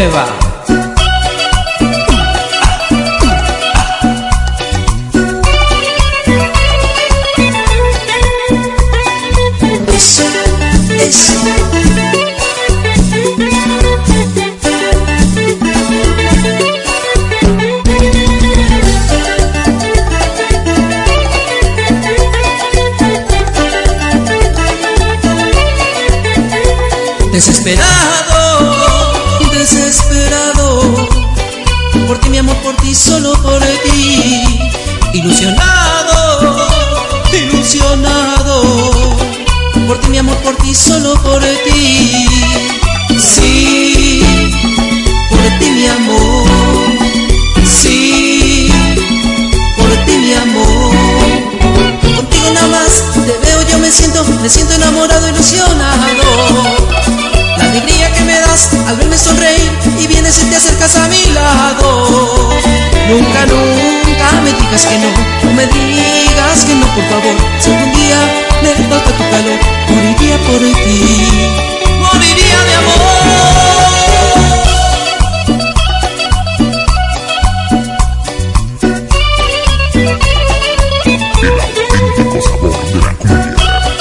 nueva. Eso. Desesperado, desesperado, por ti mi amor, por ti, solo por ti. Ilusionado, ilusionado, por ti mi amor, por ti, solo por ti. Sí, por ti mi amor, sí, por ti mi amor. Contigo nada más te veo, yo me siento enamorado, ilusionado. La alegría que me das al verme sonreír y vienes y te acercas a mi lado. Nunca, nunca me digas que no, no me digas que no, por favor. Si algún día me falta tu calor, moriría por ti, moriría de amor. El auténtico sabor de la cumbia.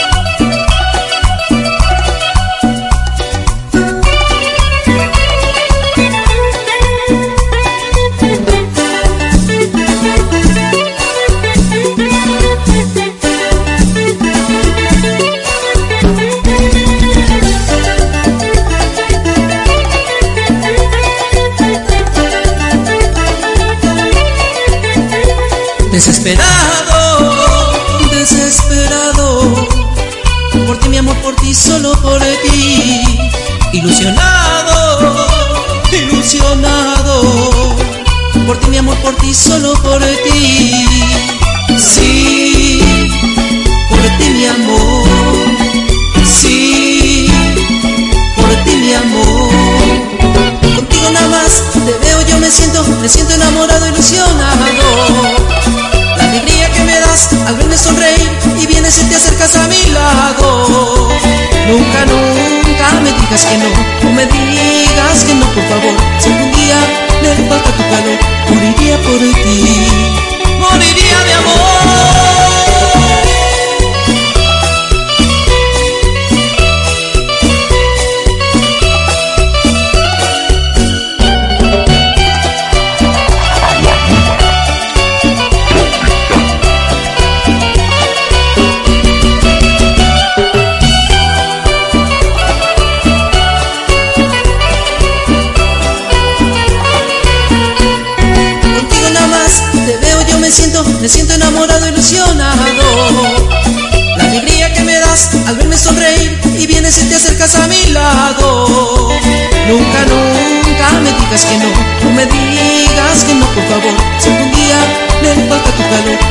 Desesperado, desesperado, por ti mi amor, por ti, solo por ti. Ilusionado, ilusionado, por ti mi amor, por ti, solo por ti. Sí, por ti mi amor, sí, por ti mi amor. Contigo nada más te veo, yo me siento enamorado, ilusionado. La alegría que me das al verme sonreír y vienes y te acercas a mi lado. Nunca, nunca me digas que no, no me digas que no, por favor. Si algún día me falta tu calor, moriría por ti, moriría de amor. Me siento enamorado, ilusionado. La alegría que me das al verme sonreír y vienes y te acercas a mi lado. Nunca, nunca me digas que no, no me digas que no, por favor. Si algún día me falta tu calor,